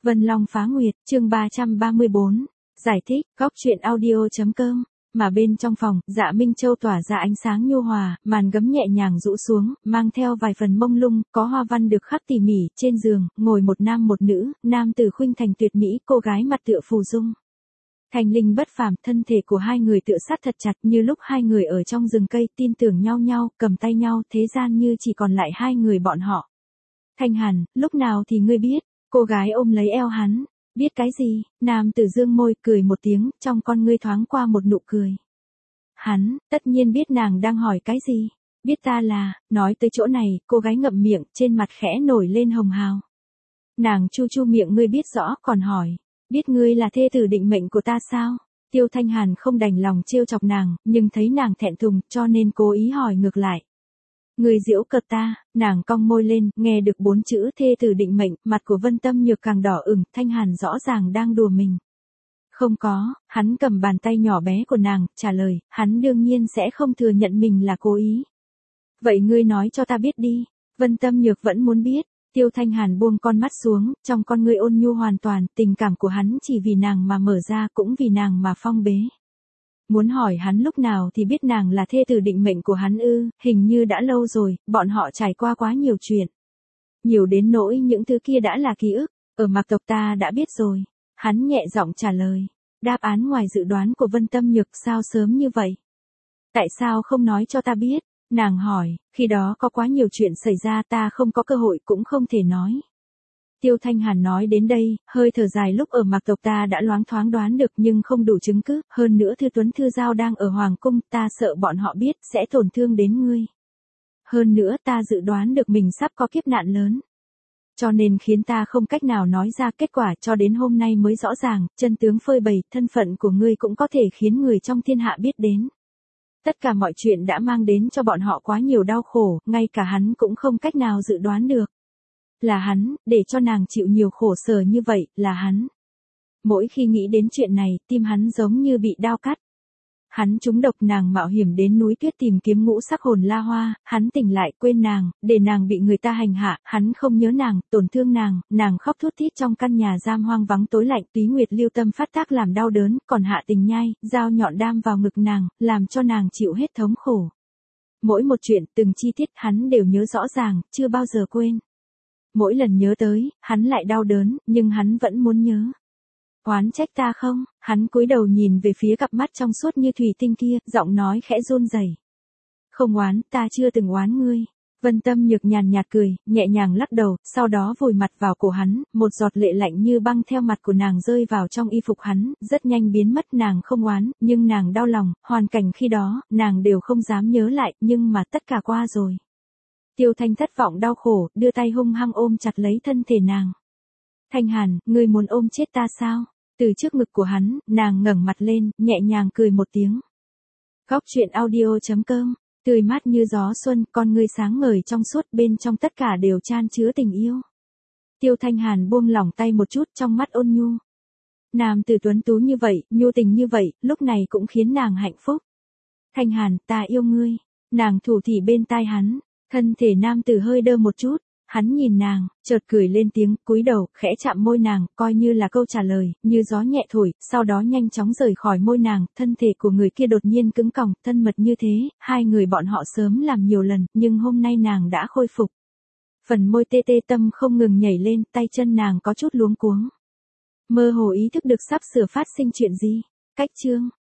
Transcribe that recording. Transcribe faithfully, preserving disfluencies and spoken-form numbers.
Vân Long Phá Nguyệt, chương ba trăm ba mươi bốn. Giải thích, góc truyện audio.com. Mà bên trong phòng, Dạ Minh Châu tỏa ra ánh sáng nhu hòa, màn gấm nhẹ nhàng rũ xuống, mang theo vài phần mông lung, có hoa văn được khắc tỉ mỉ, trên giường, ngồi một nam một nữ, nam tử khuynh thành tuyệt mỹ, cô gái mặt tựa phù dung. Thành linh bất phàm, thân thể của hai người tựa sát thật chặt như lúc hai người ở trong rừng cây, tin tưởng nhau nhau, cầm tay nhau, thế gian như chỉ còn lại hai người bọn họ. Thanh Hàn, lúc nào thì ngươi biết? Cô gái ôm lấy eo hắn. Biết cái gì? Nam tử dương môi, cười một tiếng, trong con ngươi thoáng qua một nụ cười. Hắn, tất nhiên biết nàng đang hỏi cái gì. Biết ta là, nói tới chỗ này, cô gái ngậm miệng, trên mặt khẽ nổi lên hồng hào. Nàng chu chu miệng, ngươi biết rõ, còn hỏi. Biết ngươi là thê tử định mệnh của ta sao? Tiêu Thanh Hàn không đành lòng trêu chọc nàng, nhưng thấy nàng thẹn thùng, cho nên cố ý hỏi ngược lại. Người giễu cợt ta, nàng cong môi lên, nghe được bốn chữ thê tử định mệnh, mặt của Vân Tâm Nhược càng đỏ ửng, Thanh Hàn rõ ràng đang đùa mình. Không có, hắn cầm bàn tay nhỏ bé của nàng, trả lời, hắn đương nhiên sẽ không thừa nhận mình là cố ý. Vậy ngươi nói cho ta biết đi, Vân Tâm Nhược vẫn muốn biết. Tiêu Thanh Hàn buông con mắt xuống, trong con ngươi ôn nhu hoàn toàn, tình cảm của hắn chỉ vì nàng mà mở ra, cũng vì nàng mà phong bế. Muốn hỏi hắn lúc nào thì biết nàng là thê tử định mệnh của hắn ư, hình như đã lâu rồi, bọn họ trải qua quá nhiều chuyện. Nhiều đến nỗi những thứ kia đã là ký ức, ở Mạc tộc ta đã biết rồi. Hắn nhẹ giọng trả lời, đáp án ngoài dự đoán của Vân Tâm Nhược, sao sớm như vậy? Tại sao không nói cho ta biết? Nàng hỏi, khi đó có quá nhiều chuyện xảy ra, ta không có cơ hội cũng không thể nói. Tiêu Thanh Hàn nói đến đây, hơi thở dài, lúc ở Mạc tộc ta đã loáng thoáng đoán được nhưng không đủ chứng cứ, hơn nữa Thư Tuấn Thư Giao đang ở Hoàng Cung, ta sợ bọn họ biết, sẽ tổn thương đến ngươi. Hơn nữa ta dự đoán được mình sắp có kiếp nạn lớn. Cho nên khiến ta không cách nào nói ra, kết quả cho đến hôm nay mới rõ ràng, chân tướng phơi bày, thân phận của ngươi cũng có thể khiến người trong thiên hạ biết đến. Tất cả mọi chuyện đã mang đến cho bọn họ quá nhiều đau khổ, ngay cả hắn cũng không cách nào dự đoán được. Là hắn, để cho nàng chịu nhiều khổ sở như vậy, là hắn. Mỗi khi nghĩ đến chuyện này, tim hắn giống như bị đao cắt. Hắn trúng độc, nàng mạo hiểm đến núi tuyết tìm kiếm ngũ sắc hồn la hoa, hắn tỉnh lại quên nàng, để nàng bị người ta hành hạ, hắn không nhớ nàng, tổn thương nàng, nàng khóc thút thít trong căn nhà giam hoang vắng tối lạnh, Túy Nguyệt lưu tâm phát tác làm đau đớn, còn hạ tình nhai, dao nhọn đam vào ngực nàng, làm cho nàng chịu hết thống khổ. Mỗi một chuyện, từng chi tiết hắn đều nhớ rõ ràng, chưa bao giờ quên. Mỗi lần nhớ tới, hắn lại đau đớn, nhưng hắn vẫn muốn nhớ. Oán trách ta không? Hắn cúi đầu nhìn về phía cặp mắt trong suốt như thủy tinh kia, giọng nói khẽ run rẩy. Không oán, ta chưa từng oán ngươi. Vân Tâm Nhược nhàn nhạt cười, nhẹ nhàng lắc đầu, sau đó vùi mặt vào cổ hắn, một giọt lệ lạnh như băng theo mặt của nàng rơi vào trong y phục hắn, rất nhanh biến mất. Nàng không oán, nhưng nàng đau lòng, hoàn cảnh khi đó, nàng đều không dám nhớ lại, nhưng mà tất cả qua rồi. Tiêu Thanh thất vọng đau khổ, đưa tay hung hăng ôm chặt lấy thân thể nàng. Thanh Hàn, ngươi muốn ôm chết ta sao? Từ trước ngực của hắn, nàng ngẩng mặt lên, nhẹ nhàng cười một tiếng. Góc truyện audio.com, tươi mát như gió xuân, con ngươi sáng ngời trong suốt, bên trong tất cả đều chan chứa tình yêu. Tiêu Thanh Hàn buông lỏng tay một chút, trong mắt ôn nhu. Nam tử tuấn tú như vậy, nhu tình như vậy, lúc này cũng khiến nàng hạnh phúc. Thanh Hàn, ta yêu ngươi. Nàng thủ thỉ bên tai hắn, thân thể nam tử hơi đơ một chút. Hắn nhìn nàng, chợt cười lên tiếng, cúi đầu, khẽ chạm môi nàng, coi như là câu trả lời, như gió nhẹ thổi, sau đó nhanh chóng rời khỏi môi nàng, thân thể của người kia đột nhiên cứng còng, thân mật như thế, hai người bọn họ sớm làm nhiều lần, nhưng hôm nay nàng đã khôi phục. Phần môi tê tê, tâm không ngừng nhảy lên, tay chân nàng có chút luống cuống. Mơ hồ ý thức được sắp sửa phát sinh chuyện gì. Cách chương